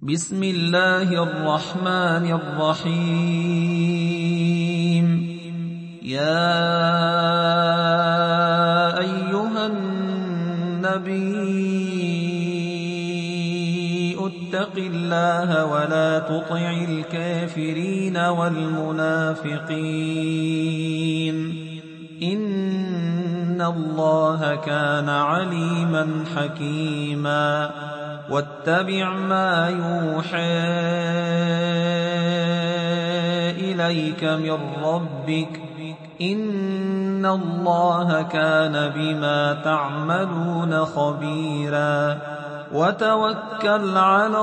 بسم الله الرحمن الرحيم. يا أيها النبي اتق الله ولا تطع الكافرين والمنافقين إن الله كان عليما حكيما. واتبع ما يوحى إليك من ربك إن الله كان بما تعملون خبيرا. وتوكل على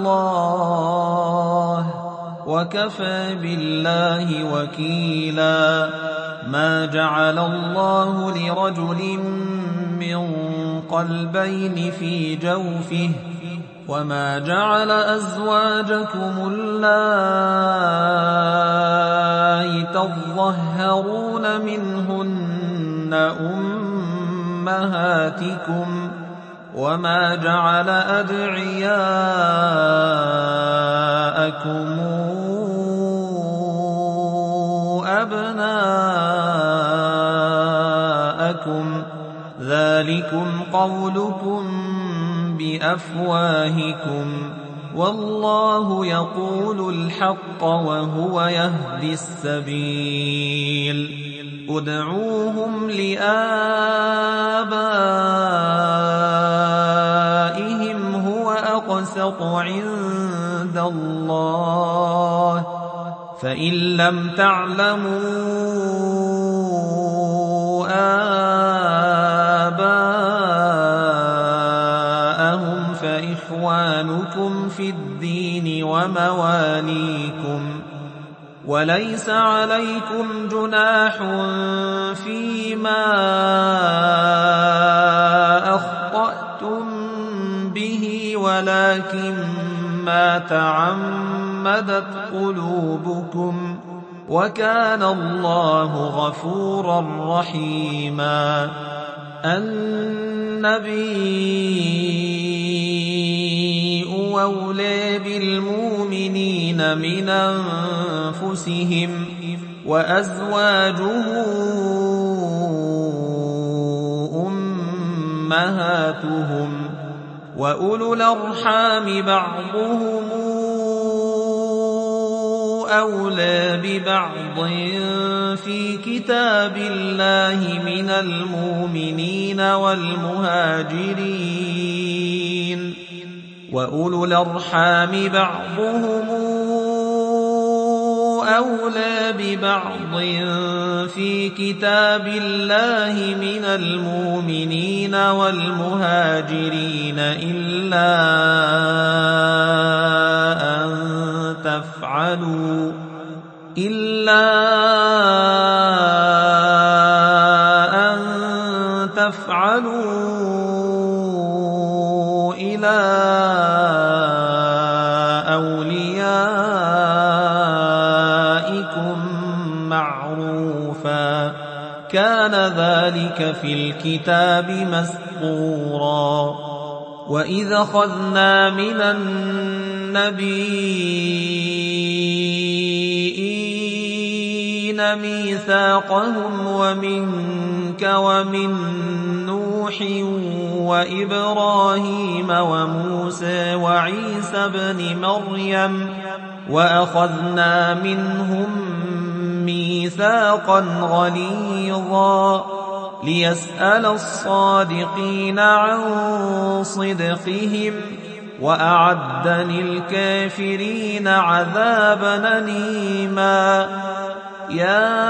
الله وكفى بالله وكيلا. ما جعل الله لرجل من قلبين في جوفه وما جعل أزواجكم اللائي تظهرون منهن أمهاتكم وما جعل أدعياءكم أبناءكم ذلكم قولكم بأفواهكم والله يقول الحق وهو يهدي السبيل. ادعوهم لآبائهم هو أقسط عند الله فإن لم تعلموا آباءهم فإخوانكم في الدين ومواليكم. وليس عليكم جناح فيما أخطأتم به ولكن ما تعمدت قلوبكم وكان الله غفورا رحيما. النبي أولى بالمؤمنين من أنفسهم وأزواجه أمهاتهم وأولو الأرحام بعضهم أولى ببعض في كتاب الله من المؤمنين والمهاجرين. وأولو الأرحام بعضهم أولى ببعض في كتاب الله من المؤمنين والمهاجرين إلا أن تفعلوا إلى أوليائكم معروفا كان ذلك في الكتاب مسطورا. وإذ أخذنا من النبيين ميثاقهم ومنك ومن نوح وإبراهيم وموسى وعيسى بن مريم وأخذنا منهم ميثاقا غليظا ليسأل الصادقين عن صدقهم وأعد للكافرين عذابا أليما. يا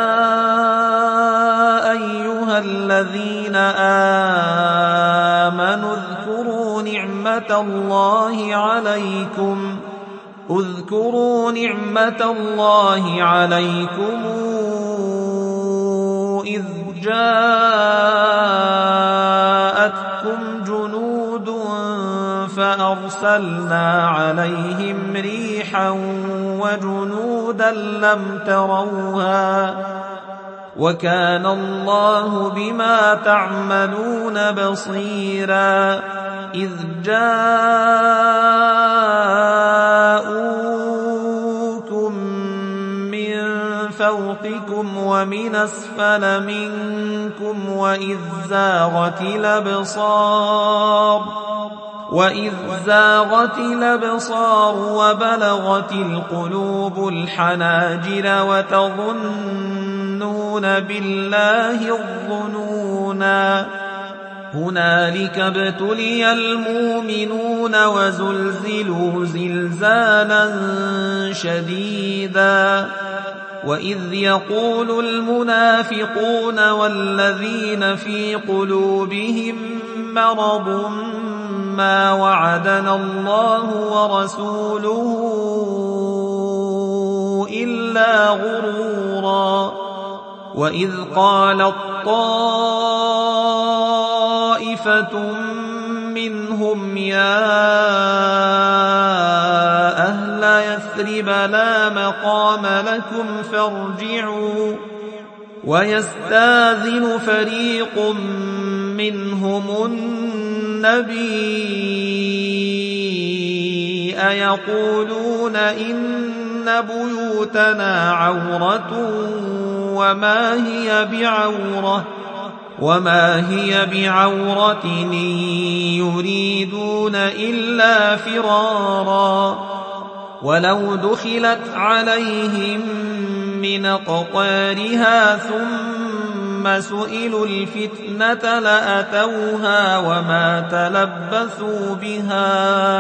أيها الذين آمنوا اذكروا نعمة الله عليكم إذ جاءتكم جنود فأرسلنا عليهم ريحا وجنودا لم تروها وكان الله بما تعملون بصيرا. إذ جاء فوقكم ومن أسفل منكم وإذ زاغت الأبصار وبلغت القلوب الحناجر وتظنون بالله الظنونا هنالك ابتلي المؤمنون وزلزلوا زلزالا شديدا وإذ يقول المنافقون والذين في قلوبهم مرض ما وعدنا الله ورسوله إلا غرورا وإذ قالت طائفة منهم يا أهل يثرب لا مقام لكم فارجعوا ويستاذن فريق منهم النبي يقولون إن بيوتنا عورة وما هي بعورة يريدون إلا فرارا ولو دخلت عليهم من أقطارها ثم سئلوا الفتنة لأتوها وما تلبثوا بها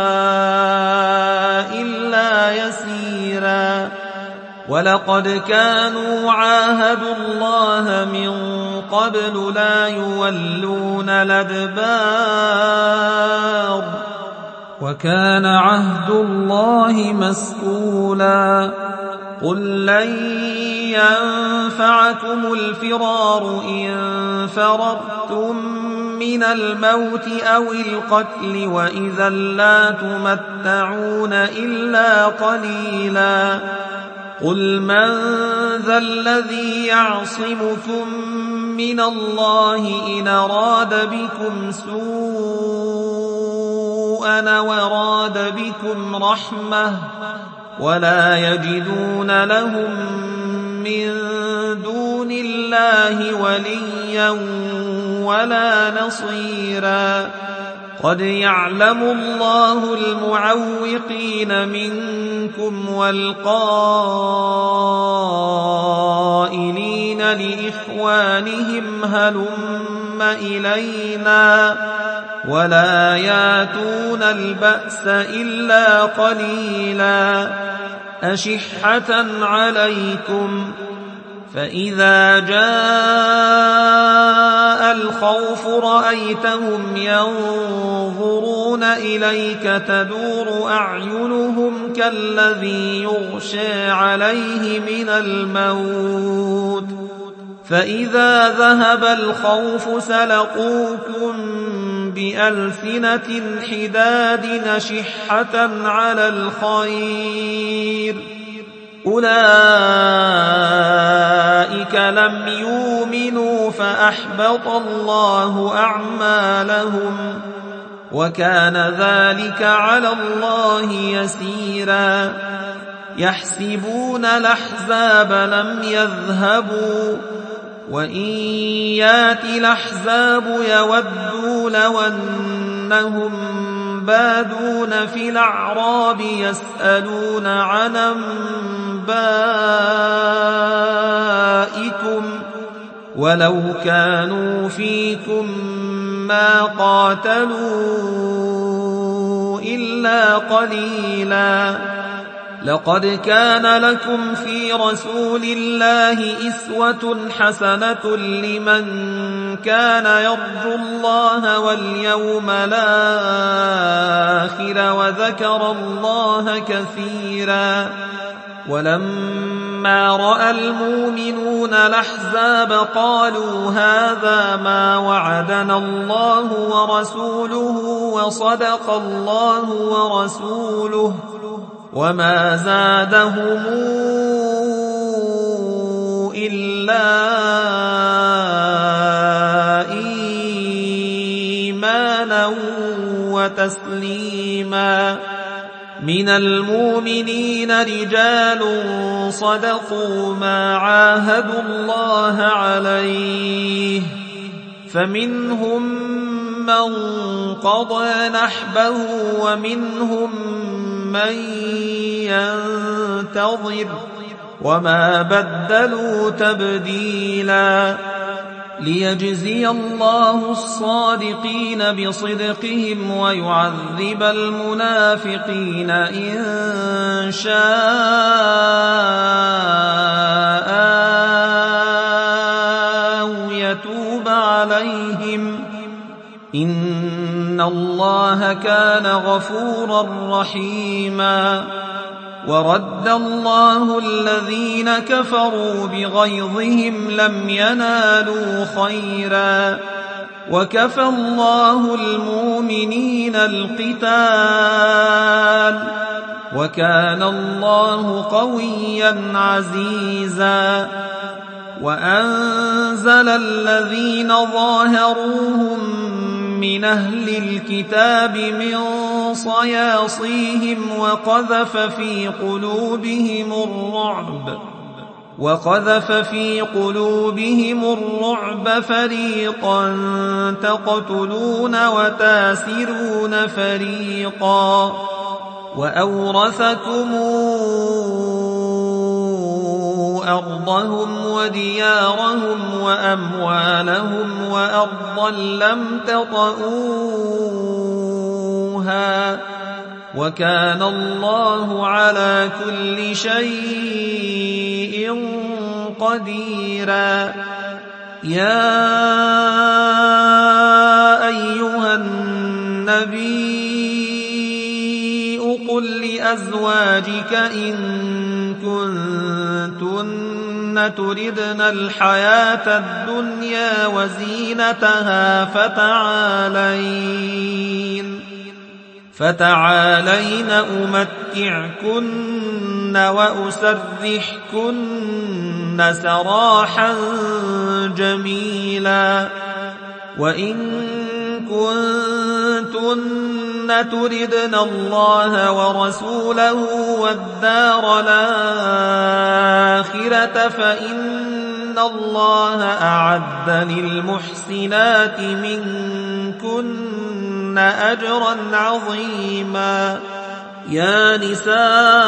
إلا يسيرا ولقد كانوا عاهدوا الله من قبل لا يولون الأدبار وكان عهد الله مسئولا قل لن ينفعكم الفرار إن فررتم من الموت أو القتل وإذا لا تمتعون إلا قليلا قل من ذا الذي يعصمكم من الله إن أراد بكم سوءا وراد بكم رحمة ولا يجدون لهم من دون الله وليا ولا نصيرا قد يعلم الله المعوقين منكم والقائلين لإخوانهم هلم إلينا ولا ياتون البأس إلا قليلا أشحة عليكم فإذا جاء الخوف رأيتهم ينظرون إليك تدور أعينهم كالذي يغشى عليه من الموت فإذا ذهب الخوف سلقوكم بألسنة حداد نشحة على الخير أولئك لم يؤمنوا فأحبط الله أعمالهم وكان ذلك على الله يسيرا يحسبون الأحزاب لم يذهبوا وإن يأتي الأحزاب يودوا لو أنهم بادون في الأعراب يسألون عن أنبائكم ولو كانوا فيكم ما قاتلوا إلا قليلا لقد كان لكم في رسول الله أسوة حسنة لمن كان يرجو الله واليوم الآخر وذكر الله كثيرا ولما رأى المؤمنون الأحزاب قالوا هذا ما وعدنا الله ورسوله وصدق الله ورسوله وما زادهم إلا إيمانا وتسليما من المؤمنين رجال صدقوا ما عاهدوا الله عليه فمنهم من قضى نحبه ومنهم من ينتظر وما بدلوا تبديلا ليجزي الله الصادقين بصدقهم ويعذب المنافقين إن شاء أو يتوب عليهم إن الله كان غفورا رحيما ورد الله الذين كفروا بغيظهم لم ينالوا خيرا وكفى الله المؤمنين القتال وكان الله قويا عزيزا وأنزل الذين ظاهروهم من أهل الكتاب من صياصيهم وقذف في قلوبهم الرعب فريقا تقتلون وتاسرون فريقا وأورثكم أرضهم وديارهم وأموالهم وأرضا لم تطئوها وكان الله على كل شيء قديرا يا أيها النبي قل لأزواجك إن كنتن تردن الحياة الدنيا وزينتها فتعالين أمتعكن وأسرحكن سراحا جميلا وإن كنتن تردن الله ورسوله والدار الآخرة فإن الله أعد للمحسنات منكن أجرا عظيما يا نساء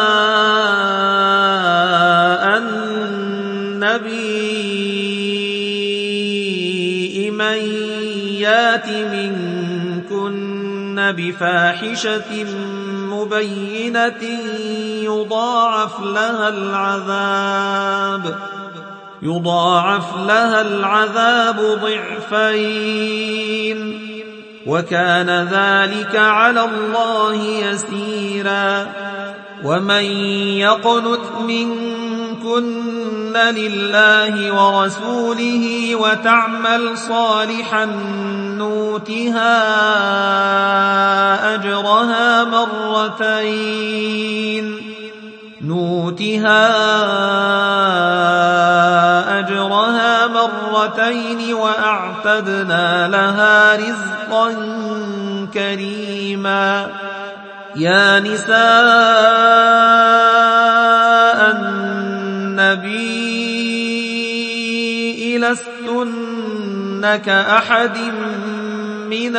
النبي من يات منكن بفاحشة مبينة يضاعف لها العذاب ضعفين وكان ذلك على الله يسيرا ومن يقنت منكن لله ورسوله وتعمل صالحا نؤتها أجرها مرتين وأعتدنا لها رزقا كريما يا نساء النبي لستن كأحد من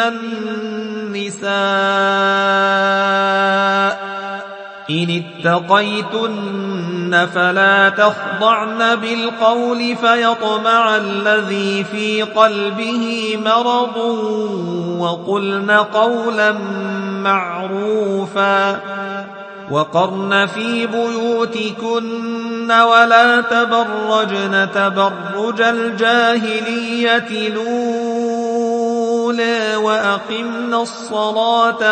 النساء إن اتقيتن فلا تخضعن بالقول فيطمع الذي في قلبه مرض وقلن قولا معروفا وقرن في بيوتكن ولا تبرجن تبرج الجاهلية الأولى وأقمنا الصلاة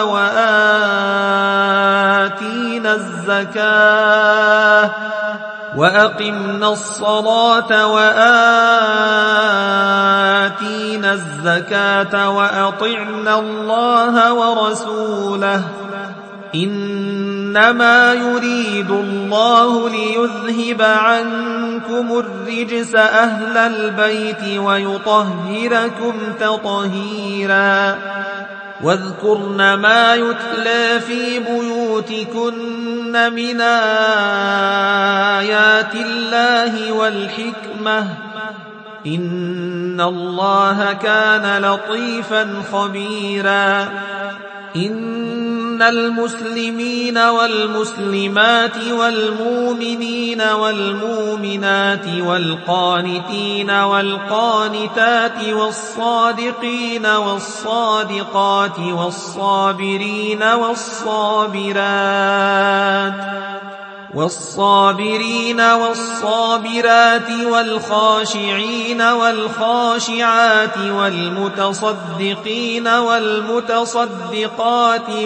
وآتينا الزكاة وأطعنا الله ورسوله إنما يريد الله ليذهب عنكم الرجس أهل البيت ويطهركم تطهيرا واذكرن ما يتلى في بيوتكن من آيات الله والحكمة إن الله كان لطيفا خبيرا إن المسلمين والمسلمات والمؤمنين والمؤمنات والقانتين والقانتات والصادقين والصادقات والصابرين والصابرات والخاشعين والخاشعات والمتصدقين والمتصدقات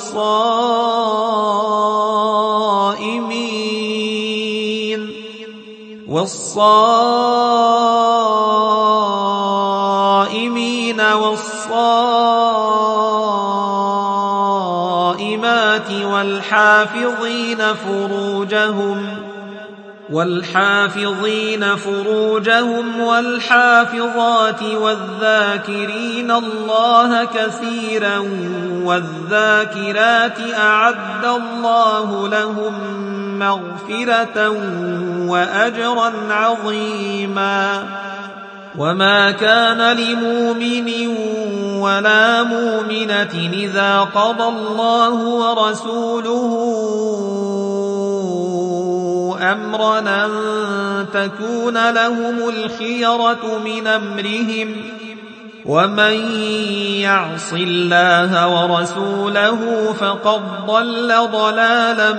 والصائمين والصائمات والحافظين فروجهم والحافظات والذاكرين الله كثيرا والذاكرات أعد الله لهم مغفرة وأجرا عظيما وما كان لمؤمن ولا مؤمنة إذا قضى الله ورسوله أمرا أن تكون لهم الخيرة من أمرهم ومن يعص الله ورسوله فقد ضل ضلالا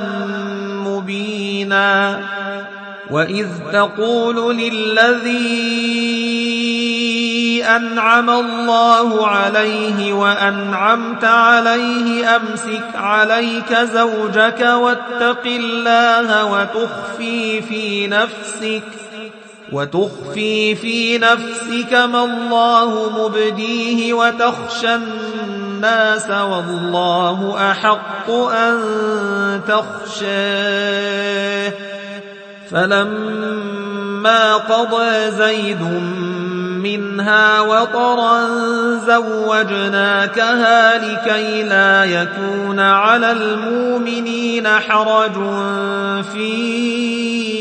مبينا وإذ تقول للذي أنعم الله عليه وأنعمت عليه أمسك عليك زوجك واتق الله وتخفي في نفسك ما الله مبديه وتخشى الناس والله أحق أن تخشاه فلما قضى زيد منها وطرا زوجناكها لكي لا يكون على المؤمنين حرج في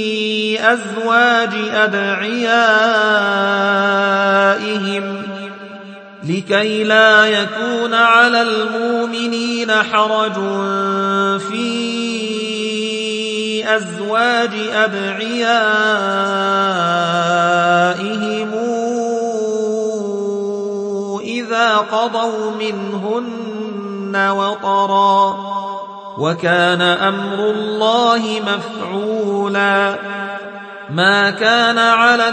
أزواج أدعيائهم إذا قضوا منهن وطرا وكان أمر الله مفعولا ما كان على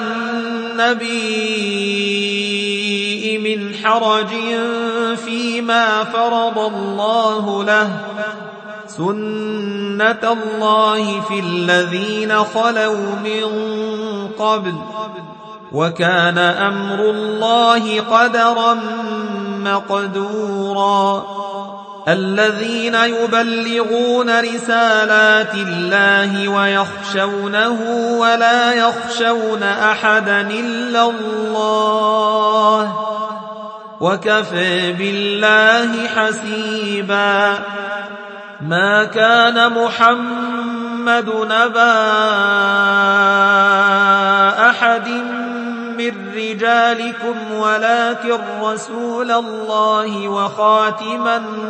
النبي من حرج فيما فرض الله له سنة الله في الذين خلوا من قبل وكان أمر الله قدرا مقدورا الذين يبلغون رسالات الله ويخشونه ولا يخشون أحدا إلا الله وكفى بالله حسيبا ما كان محمد نبا أحد من رجالكم ولكن رسول الله وخاتم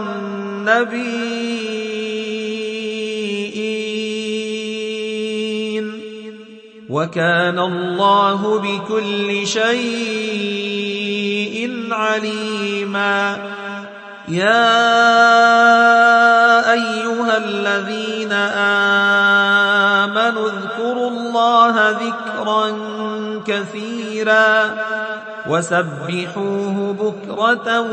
النبيين وكان الله بكل شيء عليما يا أيها الذين آمنوا اذكروا الله ذكرا كثيرا وسبحوه بكرة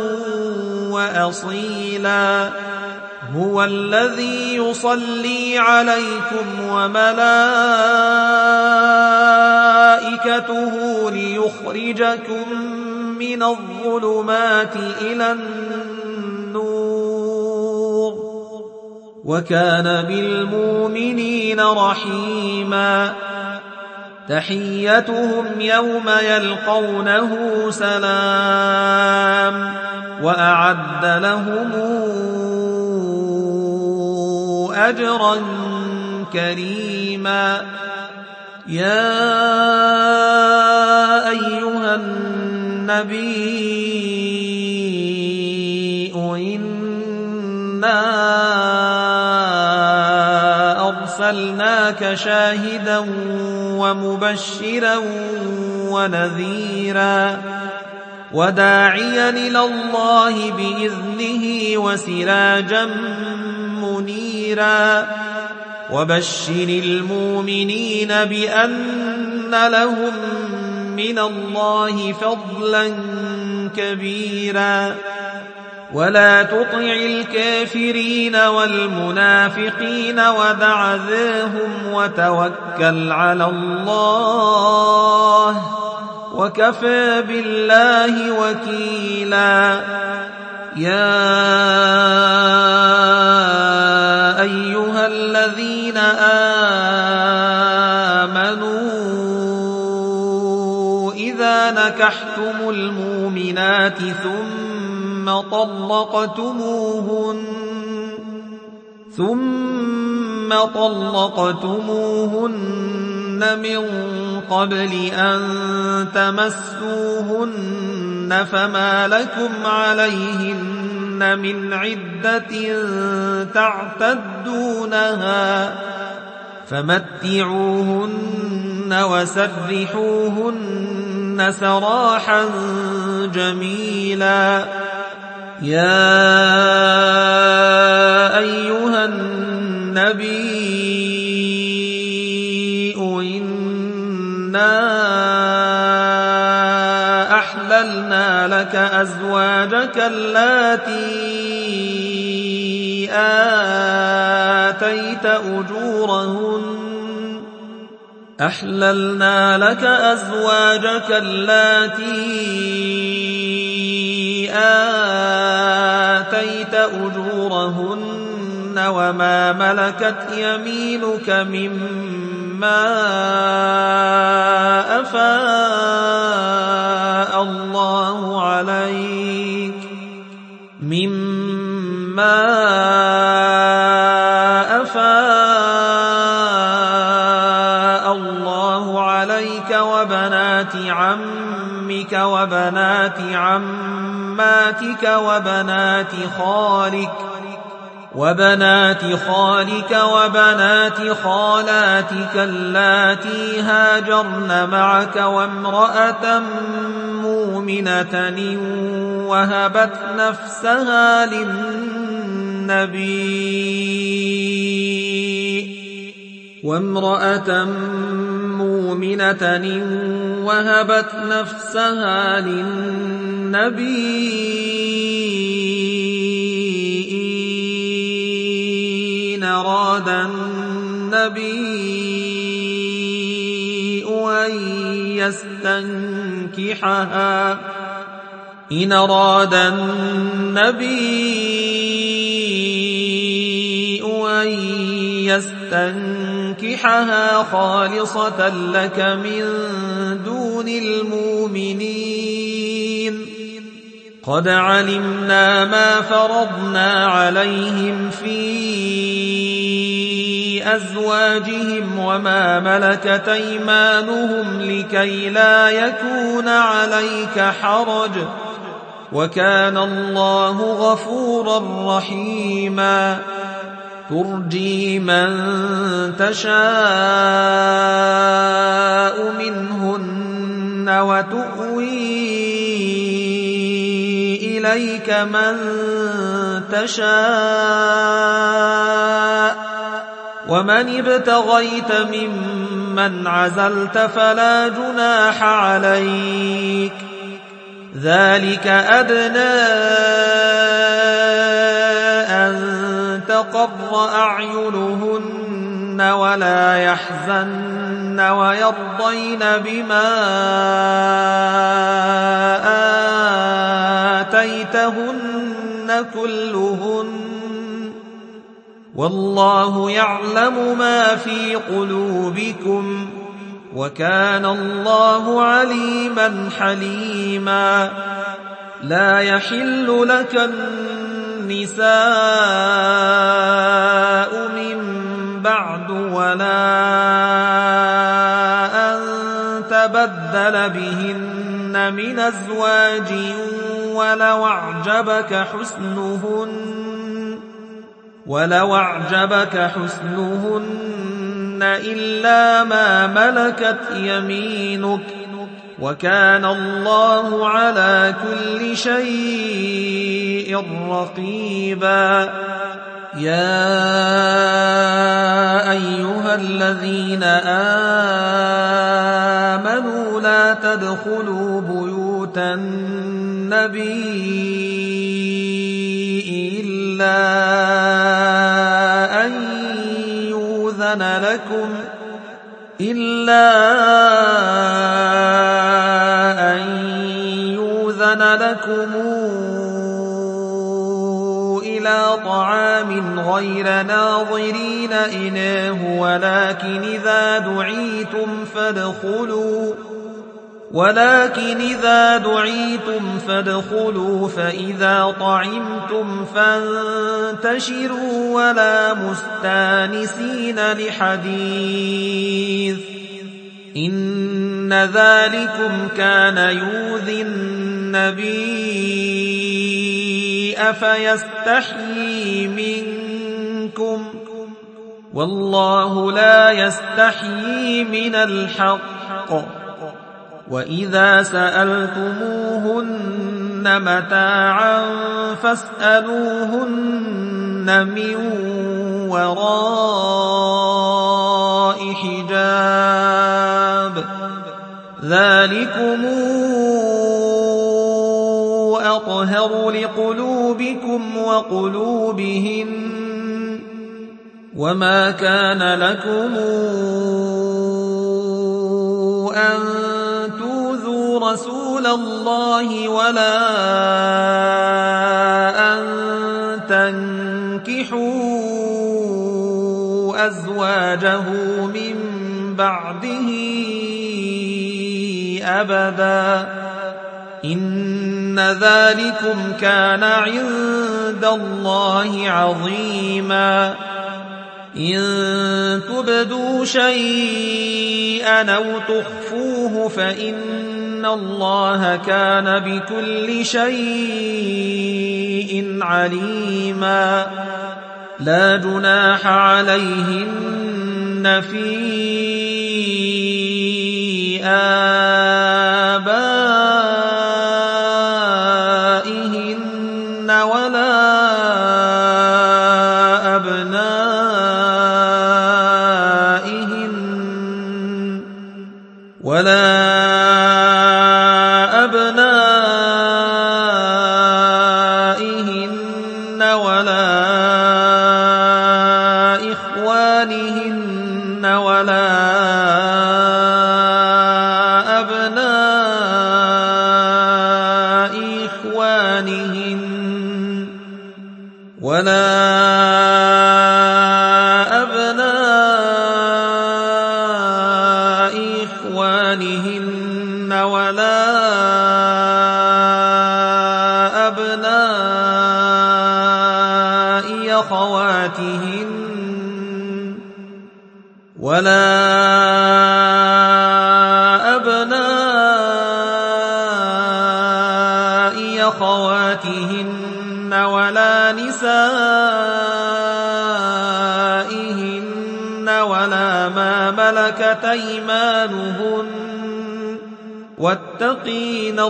وأصيلا هو الذي يصلي عليكم وملائكته ليخرجكم من الظلمات إلى النور وكان بالمؤمنين رحيما تحيتهم يوم يلقونه سلام وأعد لهم أجرا كريما. يا أيها النبي إنا أرسلناك شاهدا ومبشرا ونذيرا وداعيا إلى الله بإذنه وسراجا منيرا وبشر المؤمنين بأن لهم من الله فضلا كبيرا ولا تطع الكافرين والمنافقين ودع ذاهم وتوكل على الله وكفى بالله وكيلا. يا أيها الذين آمنوا إذا نكحتم المؤمنات ثم طلقتموهن من قبل أن تمسوهن فما لكم عليهن من عدة تعتدونها فمتعوهن وسرحوهن سراحا جميلا. يا أيها النبي إنا أحللنا لك أزواجك اللاتي آتيت أجورهن وما ملكت يمينك مما أفاء الله عليك وبنات عمك وبنات عماتك وبنات خالك وبنات خالاتك اللاتي هاجرن معك وامرأة مؤمنة وهبت نفسها للنبي إن أراد النبي أن يستنكحها خالصة لك من دون المؤمنين. قد علمنا ما فرضنا عليهم في أزواجهم وما ملكت أيمانهم لكي لا يكون عليك حرج وكان الله غفورا رحيما. ترجي من تشاء منهن وتؤوي إليك من تشاء ومن ابتغيت ممن عزلت فلا جناح عليك. ذلك أدنى أن تقر أعينهن ولا يحزن ويرضين بما آتيتهن كلهن والله يعلم ما في قلوبكم وكان الله عليما حليما. لا يحل لك النساء من بعد ولا أن تبدل بهن من أزواج ولو أعجبك حسنهن إلا ما ملكت يمينك وكان الله على كل شيء رقيبا. يا أيها الذين آمنوا لا تدخلوا بيوت النبي إلا أن يؤذن لكم إلى طعام غير ناظرين إناه ولكن إذا دعيتم فادخلوا فإذا طعمتم فانتشروا ولا مستانسين لحديث إن ذلكم كان يؤذي النبي فيستحيي منكم والله لا يستحيي من الحق. وإذا سألتموهن متاعا فاسألوهن من وراء حجاب ذلكم أطهر لقلوبكم وقلوبهن وما كان لكم أن تؤذوا رسول الله ولا أن تنكحوا أزواجه من بعده أبدا إن ذلكم كان عند الله عظيما. إن تبدوا شيئا أو تخفوه فإن الله كان بكل شيء عليما. لا جناح عليهن في آبائهن ولا أبنائهن ولا إخوانهن ولا أبناء إخوانهن ولا أبناء أخواتهن ولا أبناء أخواتهن ولا نسائهن ولا ما ملكت أيمانهن واتقين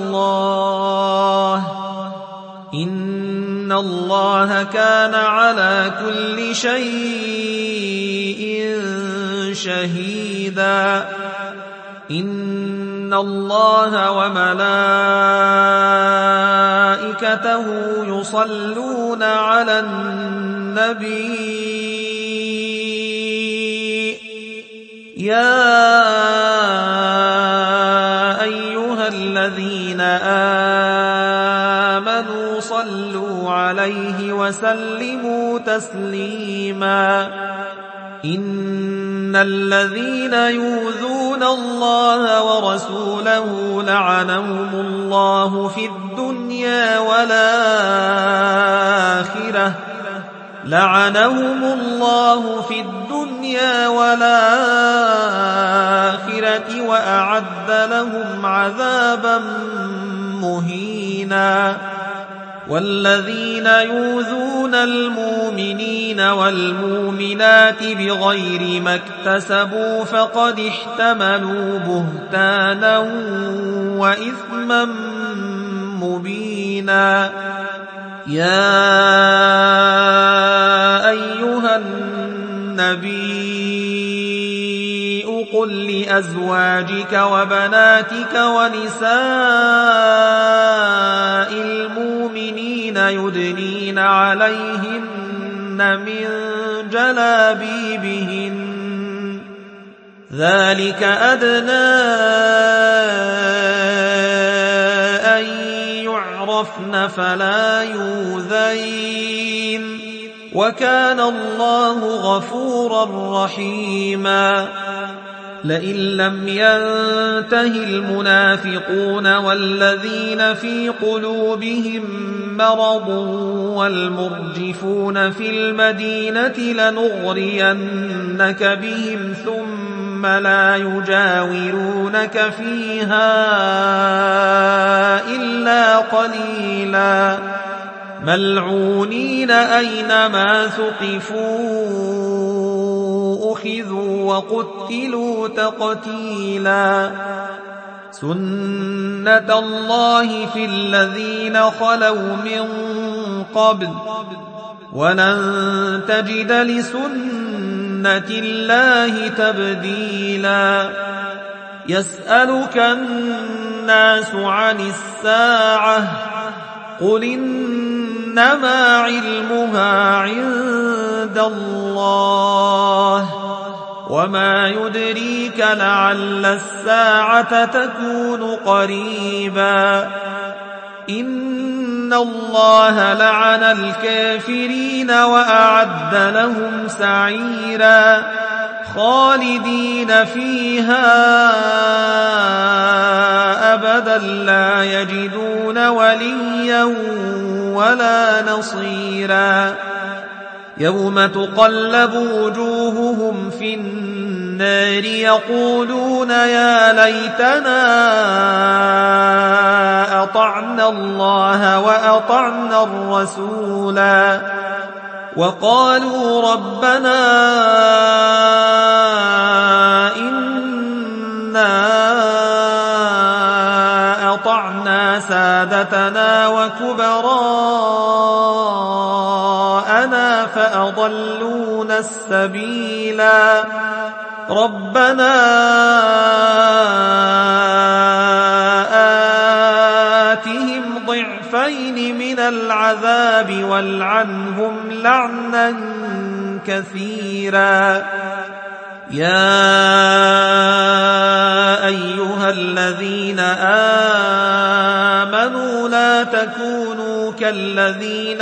الله إن الله كان على كل شيء شهيدا. إن الله وملائكته يصلون على النبي يا أيها الذين آمنوا صلوا عليه وسلموا تسليما. إن الذين يؤذون الله ورسوله لعنهم الله في الدنيا والآخرة وأعد لهم عذابا مهينا. والذين يؤذون المؤمنين والمؤمنات بغير ما اكتسبوا فقد احتملوا بهتانا وإثما مبينا. يا أيها النبي قل لأزواجك وبناتك ونساء المؤمنين يدنين عليهن من جلابيبهن ذلك أدنى أن يعرفن فلا يؤذين وكان الله غفورا رحيما. لئن لم ينته المنافقون والذين في قلوبهم مرض والمرجفون في المدينة لنغرينك بهم ثم لا يجاورونك فيها إلا قليلا ملعونين أينما ثقفوا أخذوا وقتلوا تقتيلا. سنة الله في الذين خلوا من قبل ولن تجد لسنة الله تبديلا. يسألك الناس عن الساعة قل إنما علمها عند الله وما يدريك لعل الساعة تكون قريبا. إن الله لعن الكافرين وأعد لهم سعيرا خالدين فيها أبدا لا يجدون وليا ولا نصيرا. يوم تقلب وجوههم في النار يقولون يا ليتنا أطعنا الله وأطعنا الرسولا وقالوا ربنا إنا أطعنا سادتنا وكبراءنا فأضلونا السبيلا. ربنا آتهم ضعفين من العذاب والعنهم لعنا كثيرا. يا أيها الذين آمنوا لا تكونوا كالذين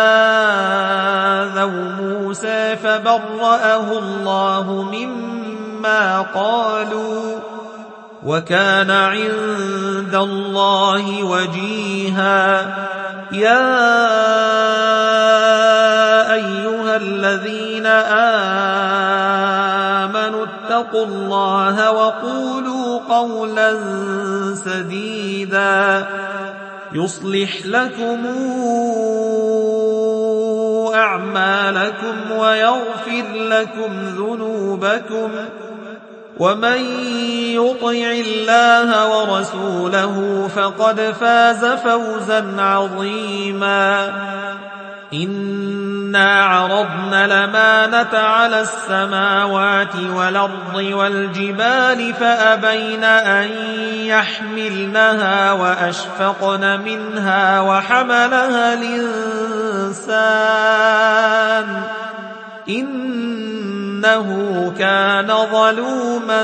آذوا موسى فبرأه الله مما قالوا وكان عند الله وجيها. يا أيها الذين آمنوا اتقوا الله وقولوا قولا سديدا يصلح لكم أعمالكم ويغفر لكم ذنوبكم ومن يطع الله ورسوله فقد فاز فوزا عظيما. إنا عرضنا الأمانة على السماوات والأرض والجبال فأبين أن يحملنها وأشفقن منها وحملها الإنسان إنه كان ظلوما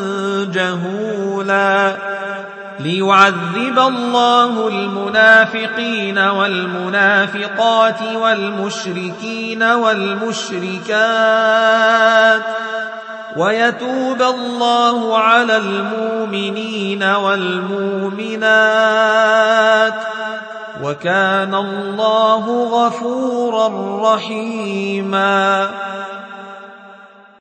جهولا. ليعذب الله المنافقين والمنافقات والمشركين والمشركات ويتوب الله على المؤمنين والمؤمنات وكان الله غفورا رحيما.